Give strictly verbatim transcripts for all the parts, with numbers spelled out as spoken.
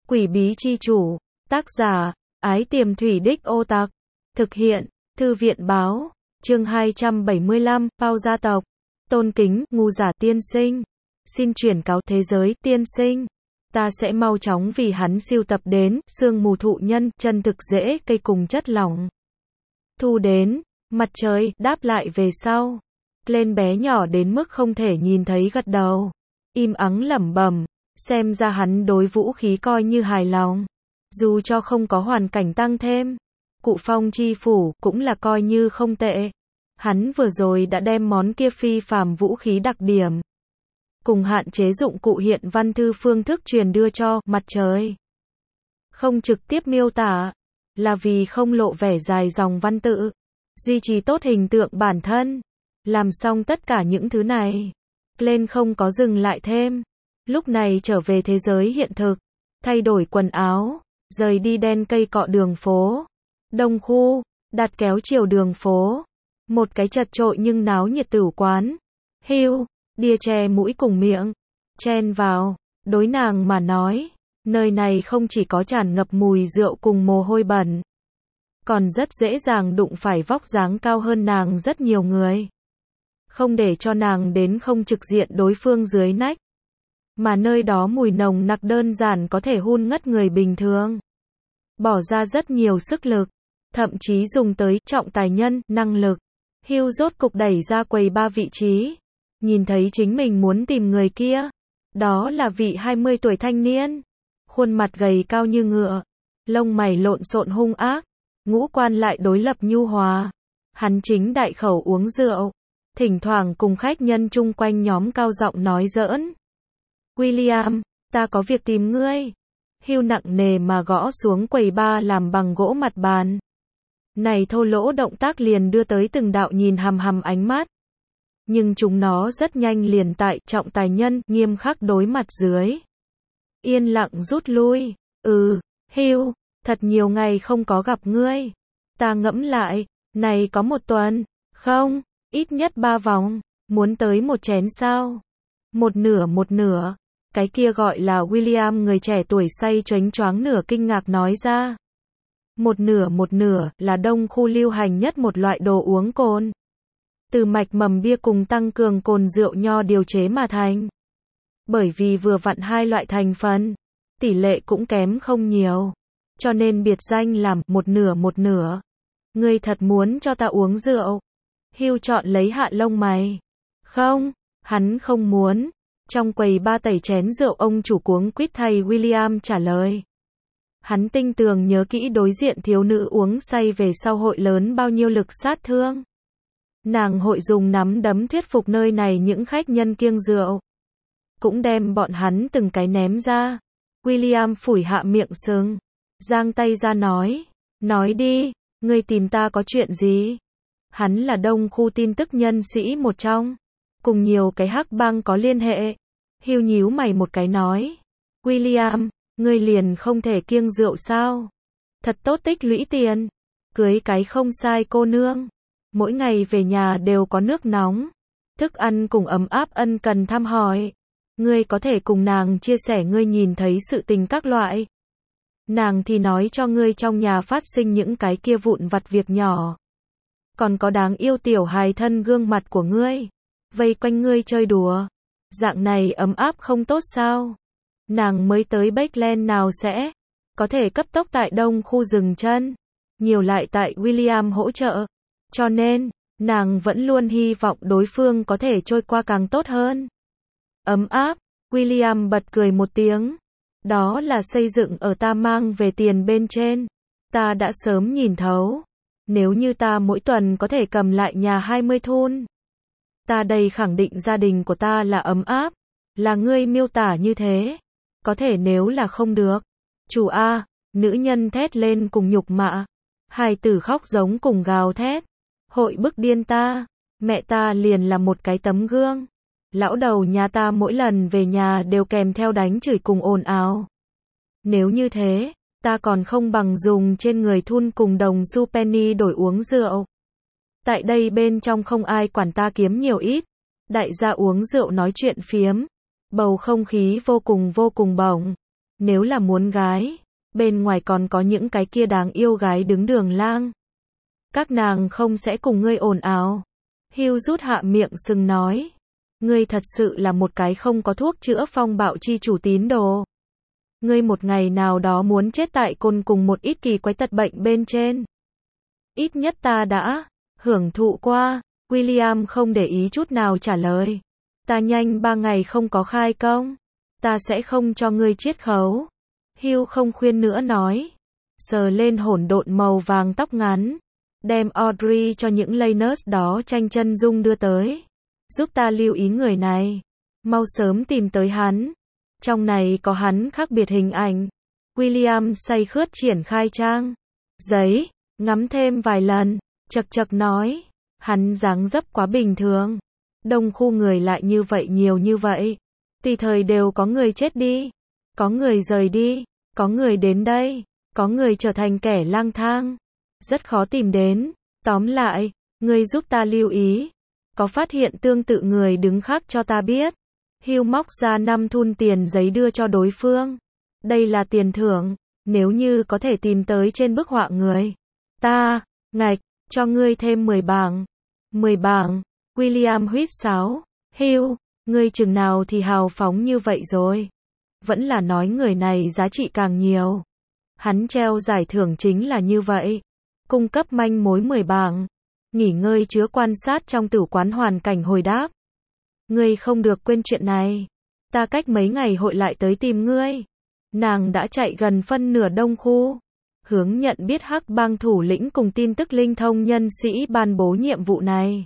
Quỷ bí chi chủ, tác giả, Ái Tiềm Thủy Đích Ô Tặc, thực hiện, Thư viện báo, chương hai trăm bảy mươi lăm, Pao gia tộc, tôn kính, ngu giả tiên sinh, xin chuyển cáo thế giới, tiên sinh, ta sẽ mau chóng vì hắn siêu tập đến, sương mù thụ nhân, chân thực rễ cây cùng chất lỏng. Thu đến, mặt trời, đáp lại về sau, lên bé nhỏ đến mức không thể nhìn thấy gật đầu, im ắng lẩm bẩm, xem ra hắn đối vũ khí coi như hài lòng, dù cho không có hoàn cảnh tăng thêm, cụ phong chi phủ, cũng là coi như không tệ. Hắn vừa rồi đã đem món kia phi phàm vũ khí đặc điểm, cùng hạn chế dụng cụ hiện văn thư phương thức truyền đưa cho mặt trời. Không trực tiếp miêu tả, là vì không lộ vẻ dài dòng văn tự, duy trì tốt hình tượng bản thân. Làm xong tất cả những thứ này, lên không có dừng lại thêm. Lúc này trở về thế giới hiện thực, thay đổi quần áo, rời đi đen cây cọ đường phố, đông khu, đặt kéo chiều đường phố, một cái chật chội nhưng náo nhiệt tử quán. Hưu, đia che mũi cùng miệng, chen vào, đối nàng mà nói, nơi này không chỉ có tràn ngập mùi rượu cùng mồ hôi bẩn, còn rất dễ dàng đụng phải vóc dáng cao hơn nàng rất nhiều người. Không để cho nàng đến không trực diện đối phương dưới nách, mà nơi đó mùi nồng nặc đơn giản có thể hun ngất người bình thường. Bỏ ra rất nhiều sức lực, thậm chí dùng tới trọng tài nhân, năng lực. Hưu rốt cục đẩy ra quầy ba vị trí, nhìn thấy chính mình muốn tìm người kia. Đó là vị hai mươi tuổi thanh niên, khuôn mặt gầy cao như ngựa, lông mày lộn xộn hung ác, ngũ quan lại đối lập nhu hòa. Hắn chính đại khẩu uống rượu, thỉnh thoảng cùng khách nhân chung quanh nhóm cao giọng nói giỡn. William, ta có việc tìm ngươi. Hưu nặng nề mà gõ xuống quầy ba làm bằng gỗ mặt bàn. Này thô lỗ động tác liền đưa tới từng đạo nhìn hằm hằm ánh mắt. Nhưng chúng nó rất nhanh liền tại trọng tài nhân, nghiêm khắc đối mặt dưới. Yên lặng rút lui. Ừ, Hưu, thật nhiều ngày không có gặp ngươi. Ta ngẫm lại, này có một tuần, không, ít nhất ba vòng, muốn tới một chén sao? Một nửa một nửa. Cái kia gọi là William người trẻ tuổi say choáng choáng nửa kinh ngạc nói ra. Một nửa một nửa là đông khu lưu hành nhất một loại đồ uống cồn. Từ mạch mầm bia cùng tăng cường cồn rượu nho điều chế mà thành. Bởi vì vừa vặn hai loại thành phần, tỷ lệ cũng kém không nhiều. Cho nên biệt danh làm một nửa một nửa. Ngươi thật muốn cho ta uống rượu? Hưu chọn lấy hạ lông mày. Không, hắn không muốn. Trong quầy ba tẩy chén rượu ông chủ cuống quýt thay William trả lời. Hắn tinh tường nhớ kỹ đối diện thiếu nữ uống say về sau hội lớn bao nhiêu lực sát thương. Nàng hội dùng nắm đấm thuyết phục nơi này những khách nhân kiêng rượu. Cũng đem bọn hắn từng cái ném ra. William phủi hạ miệng sừng, giang tay ra nói. Nói đi, ngươi tìm ta có chuyện gì? Hắn là đông khu tin tức nhân sĩ một trong. Cùng nhiều cái hắc bang có liên hệ. Hưu nhíu mày một cái nói. William, ngươi liền không thể kiêng rượu sao? Thật tốt tích lũy tiền. Cưới cái không sai cô nương. Mỗi ngày về nhà đều có nước nóng. Thức ăn cùng ấm áp ân cần thăm hỏi. Ngươi có thể cùng nàng chia sẻ ngươi nhìn thấy sự tình các loại. Nàng thì nói cho ngươi trong nhà phát sinh những cái kia vụn vặt việc nhỏ. Còn có đáng yêu tiểu hài thân gương mặt của ngươi. Vây quanh ngươi chơi đùa. Dạng này ấm áp không tốt sao? Nàng mới tới Bakeland nào sẽ có thể cấp tốc tại đông khu dừng chân. Nhiều lại tại William hỗ trợ. Cho nên, nàng vẫn luôn hy vọng đối phương có thể trôi qua càng tốt hơn. Ấm áp, William bật cười một tiếng. Đó là xây dựng ở ta mang về tiền bên trên. Ta đã sớm nhìn thấu. Nếu như ta mỗi tuần có thể cầm lại nhà hai mươi thun. Ta đây khẳng định gia đình của ta là ấm áp. Là ngươi miêu tả như thế. Có thể nếu là không được. Chủ A, nữ nhân thét lên cùng nhục mạ. Hài tử khóc giống cùng gào thét. Hội bức điên ta. Mẹ ta liền là một cái tấm gương. Lão đầu nhà ta mỗi lần về nhà đều kèm theo đánh chửi cùng ồn ào. Nếu như thế, ta còn không bằng dùng trên người thun cùng đồng xu penny đổi uống rượu. Tại đây bên trong không ai quản ta kiếm nhiều ít. Đại gia uống rượu nói chuyện phiếm. Bầu không khí vô cùng vô cùng bổng. Nếu là muốn gái, bên ngoài còn có những cái kia đáng yêu gái đứng đường lang. Các nàng không sẽ cùng ngươi ồn ào. Hugh rút hạ miệng sừng nói. Ngươi thật sự là một cái không có thuốc chữa phong bạo chi chủ tín đồ. Ngươi một ngày nào đó muốn chết tại côn cùng một ít kỳ quái tật bệnh bên trên. Ít nhất ta đã hưởng thụ qua. William không để ý chút nào trả lời. Ta nhanh ba ngày không có khai công. Ta sẽ không cho ngươi chiết khấu. Hugh không khuyên nữa nói. Sờ lên hỗn độn màu vàng tóc ngắn. Đem Audrey cho những Laners đó tranh chân dung đưa tới. Giúp ta lưu ý người này. Mau sớm tìm tới hắn. Trong này có hắn khác biệt hình ảnh. William say khướt triển khai trang giấy, ngắm thêm vài lần, chật chật nói. Hắn dáng dấp quá bình thường. Đông khu người lại như vậy nhiều như vậy. Tùy thời đều có người chết đi. Có người rời đi. Có người đến đây. Có người trở thành kẻ lang thang. Rất khó tìm đến. Tóm lại, ngươi giúp ta lưu ý. Có phát hiện tương tự người đứng khác cho ta biết. Hugh móc ra năm thun tiền giấy đưa cho đối phương. Đây là tiền thưởng. Nếu như có thể tìm tới trên bức họa người. Ta, ngạch, cho ngươi thêm mười bảng. mười bảng. William huýt sáo. Hugh, ngươi chừng nào thì hào phóng như vậy rồi. Vẫn là nói người này giá trị càng nhiều. Hắn treo giải thưởng chính là như vậy. Cung cấp manh mối mười bảng. Nghỉ ngơi chứa quan sát trong tử quán hoàn cảnh hồi đáp. Ngươi không được quên chuyện này. Ta cách mấy ngày hội lại tới tìm ngươi. Nàng đã chạy gần phân nửa đông khu. Hướng nhận biết hắc bang thủ lĩnh cùng tin tức linh thông nhân sĩ ban bố nhiệm vụ này.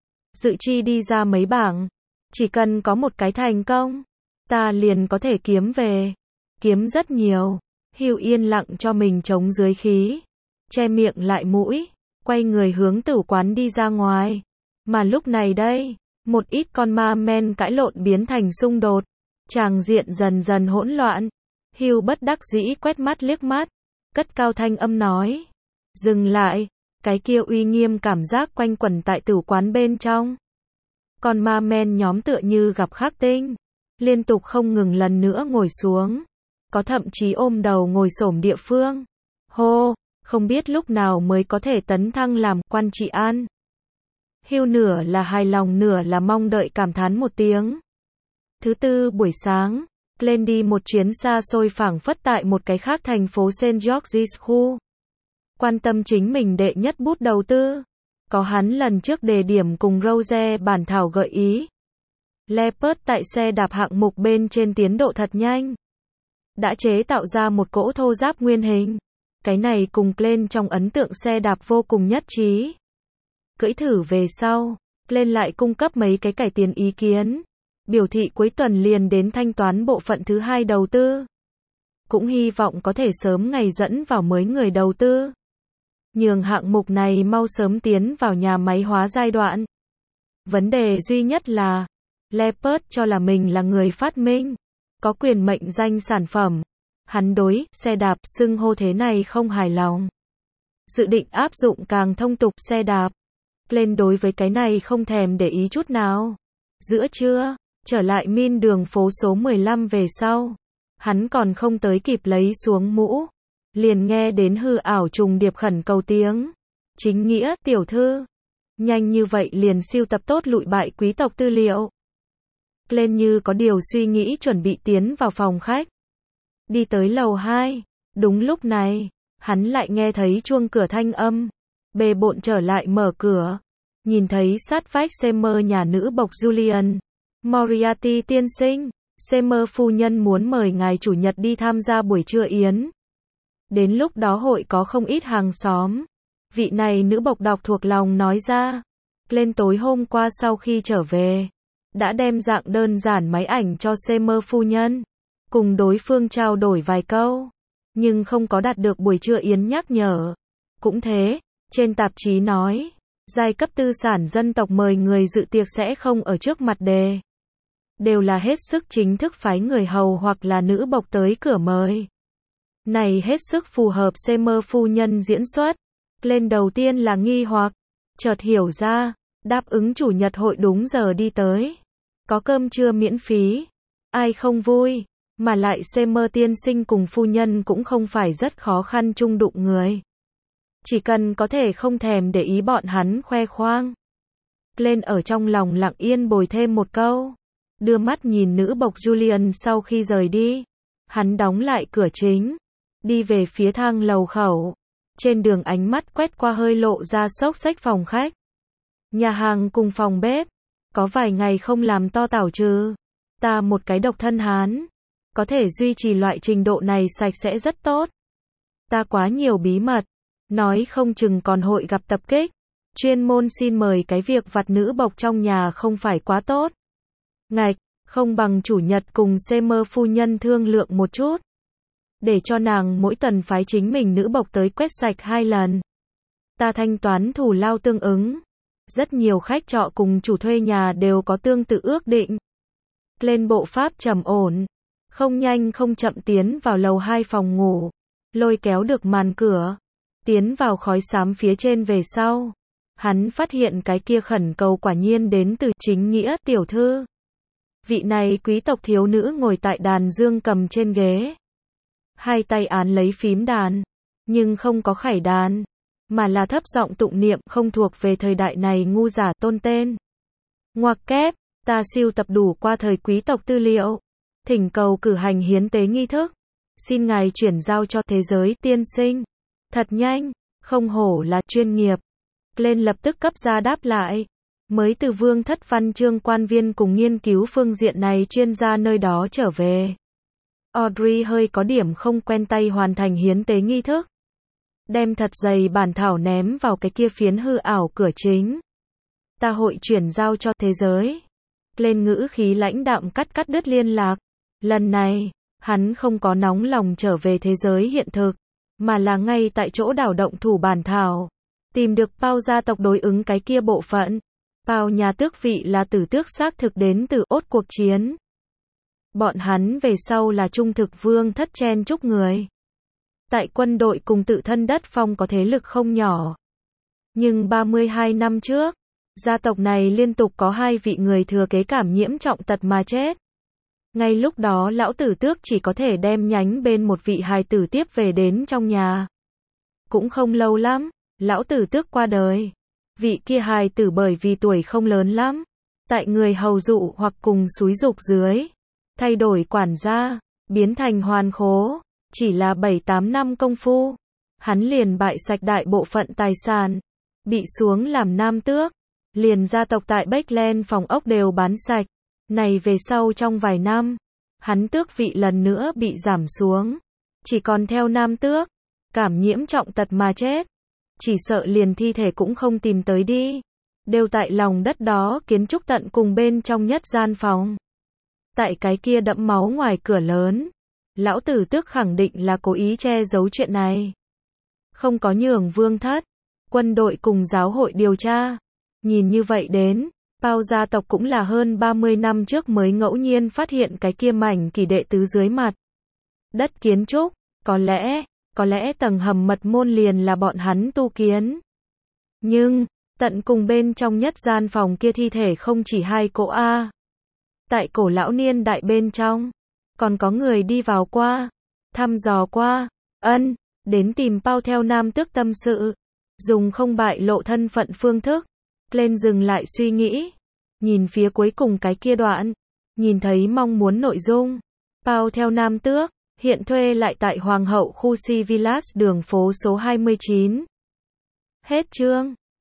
Dự chi đi ra mấy bảng. Chỉ cần có một cái thành công. Ta liền có thể kiếm về. Kiếm rất nhiều. Hugh yên lặng cho mình chống dưới khí. Che miệng lại mũi. Quay người hướng tử quán đi ra ngoài. Mà lúc này đây, một ít con ma men cãi lộn biến thành xung đột. Tràng diện dần dần hỗn loạn. Hugh bất đắc dĩ quét mắt liếc mắt. Cất cao thanh âm nói. Dừng lại. Cái kia uy nghiêm cảm giác quanh quẩn tại tử quán bên trong. Con ma men nhóm tựa như gặp khắc tinh. Liên tục không ngừng lần nữa ngồi xuống. Có thậm chí ôm đầu ngồi xổm địa phương. Hô, không biết lúc nào mới có thể tấn thăng làm quan trị an. Hugh nửa là hài lòng nửa là mong đợi cảm thán một tiếng. Thứ tư buổi sáng, lên đi một chuyến xa xôi phảng phất tại một cái khác thành phố Saint George's khu. Quan tâm chính mình đệ nhất bút đầu tư. Có hắn lần trước đề điểm cùng Rose bản thảo gợi ý. Leopard tại xe đạp hạng mục bên trên tiến độ thật nhanh. Đã chế tạo ra một cỗ thô giáp nguyên hình. Cái này cùng Glenn trong ấn tượng xe đạp vô cùng nhất trí. Cưỡi thử về sau, Glenn lại cung cấp mấy cái cải tiến ý kiến. Biểu thị cuối tuần liền đến thanh toán bộ phận thứ hai đầu tư. Cũng hy vọng có thể sớm ngày dẫn vào mới người đầu tư. Nhường hạng mục này mau sớm tiến vào nhà máy hóa giai đoạn. Vấn đề duy nhất là, Leopard cho là mình là người phát minh, có quyền mệnh danh sản phẩm. Hắn đối xe đạp xưng hô thế này không hài lòng. Dự định áp dụng càng thông tục xe đạp. Lên đối với cái này không thèm để ý chút nào. Giữa trưa, trở lại min đường phố số mười lăm về sau. Hắn còn không tới kịp lấy xuống mũ. Liền nghe đến hư ảo trùng điệp khẩn cầu tiếng. Chính nghĩa, tiểu thư. Nhanh như vậy liền siêu tập tốt lụi bại quý tộc tư liệu. Lên như có điều suy nghĩ chuẩn bị tiến vào phòng khách. Đi tới lầu hai. Đúng lúc này, hắn lại nghe thấy chuông cửa thanh âm. Bề bộn trở lại mở cửa. Nhìn thấy sát vách Seymour nhà nữ bộc Julian. Moriarty tiên sinh. Seymour phu nhân muốn mời ngài chủ nhật đi tham gia buổi trưa yến. Đến lúc đó hội có không ít hàng xóm. Vị này nữ bộc đọc thuộc lòng nói ra. Lên tối hôm qua sau khi trở về. Đã đem dạng đơn giản máy ảnh cho Seymour phu nhân. Cùng đối phương trao đổi vài câu. Nhưng không có đạt được buổi trưa yến nhắc nhở. Cũng thế, trên tạp chí nói. Giai cấp tư sản dân tộc mời người dự tiệc sẽ không ở trước mặt đề. Đều là hết sức chính thức phái người hầu hoặc là nữ bộc tới cửa mời. Này hết sức phù hợp Seymour phu nhân diễn xuất. Lên đầu tiên là nghi hoặc. Chợt hiểu ra. Đáp ứng chủ nhật hội đúng giờ đi tới. Có cơm trưa miễn phí. Ai không vui. Mà lại Seymour tiên sinh cùng phu nhân cũng không phải rất khó khăn chung đụng người. Chỉ cần có thể không thèm để ý bọn hắn khoe khoang. Glenn ở trong lòng lặng yên bồi thêm một câu. Đưa mắt nhìn nữ bộc Julian sau khi rời đi. Hắn đóng lại cửa chính. Đi về phía thang lầu khẩu. Trên đường ánh mắt quét qua hơi lộ ra xốc xếch phòng khách. Nhà hàng cùng phòng bếp. Có vài ngày không làm to tảo trừ. Ta một cái độc thân Hán. Có thể duy trì loại trình độ này sạch sẽ rất tốt. Ta quá nhiều bí mật. Nói không chừng còn hội gặp tập kích. Chuyên môn xin mời cái việc vặt nữ bộc trong nhà không phải quá tốt. Ngạch, không bằng chủ nhật cùng Seymour phu nhân thương lượng một chút. Để cho nàng mỗi tuần phái chính mình nữ bộc tới quét sạch hai lần. Ta thanh toán thù lao tương ứng. Rất nhiều khách trọ cùng chủ thuê nhà đều có tương tự ước định. Lên bộ pháp trầm ổn. Không nhanh không chậm tiến vào lầu hai phòng ngủ. Lôi kéo được màn cửa. Tiến vào khói xám phía trên về sau. Hắn phát hiện cái kia khẩn cầu quả nhiên đến từ chính nghĩa tiểu thư. Vị này quý tộc thiếu nữ ngồi tại đàn dương cầm trên ghế. Hai tay án lấy phím đàn. Nhưng không có khải đàn. Mà là thấp giọng tụng niệm không thuộc về thời đại này ngu giả tôn tên. Ngoặc kép, ta siêu tập đủ qua thời quý tộc tư liệu. Thỉnh cầu cử hành hiến tế nghi thức. Xin ngài chuyển giao cho thế giới tiên sinh. Thật nhanh, không hổ là chuyên nghiệp. Lên lập tức cấp ra đáp lại. Mới từ vương thất văn chương quan viên cùng nghiên cứu phương diện này chuyên gia nơi đó trở về. Audrey hơi có điểm không quen tay hoàn thành hiến tế nghi thức. Đem thật dày bản thảo ném vào cái kia phiến hư ảo cửa chính. Ta hội chuyển giao cho thế giới. Lên ngữ khí lãnh đạm cắt cắt đứt liên lạc. Lần này, hắn không có nóng lòng trở về thế giới hiện thực, mà là ngay tại chỗ đảo động thủ bản thảo. Tìm được Pao gia tộc đối ứng cái kia bộ phận. Pao nhà tước vị là tử tước xác thực đến từ ốt cuộc chiến. Bọn hắn về sau là trung thực vương thất chen chúc người. Tại quân đội cùng tự thân đất phong có thế lực không nhỏ. Nhưng ba mươi hai năm trước, gia tộc này liên tục có hai vị người thừa kế cảm nhiễm trọng tật mà chết. Ngay lúc đó lão tử tước chỉ có thể đem nhánh bên một vị hài tử tiếp về đến trong nhà. Cũng không lâu lắm, lão tử tước qua đời. Vị kia hài tử bởi vì tuổi không lớn lắm, tại người hầu dụ hoặc cùng xúi giục dưới, thay đổi quản gia, biến thành hoàn khố. Chỉ là bảy tám năm công phu, hắn liền bại sạch đại bộ phận tài sản, bị xuống làm nam tước, liền gia tộc tại Beckland phòng ốc đều bán sạch. Này về sau trong vài năm, hắn tước vị lần nữa bị giảm xuống, chỉ còn theo nam tước, cảm nhiễm trọng tật mà chết. Chỉ sợ liền thi thể cũng không tìm tới đi, đều tại lòng đất đó kiến trúc tận cùng bên trong nhất gian phòng. Tại cái kia đẫm máu ngoài cửa lớn. Lão tử tước khẳng định là cố ý che giấu chuyện này. Không có nhường vương thất, quân đội cùng giáo hội điều tra. Nhìn như vậy đến, Pao gia tộc cũng là hơn ba mươi năm trước mới ngẫu nhiên phát hiện cái kia mảnh kỳ đệ tứ dưới mặt đất kiến trúc. Có lẽ, có lẽ tầng hầm mật môn liền là bọn hắn tu kiến. Nhưng, tận cùng bên trong nhất gian phòng kia thi thể không chỉ hai cỗ A. Tại cổ lão niên đại bên trong. Còn có người đi vào qua, thăm dò qua, ân, đến tìm Pao theo nam tước tâm sự, dùng không bại lộ thân phận phương thức. Lên dừng lại suy nghĩ, nhìn phía cuối cùng cái kia đoạn, nhìn thấy mong muốn nội dung. Pao theo nam tước, hiện thuê lại tại Hoàng hậu khu Si Villas đường phố số hai mươi chín. Hết chương.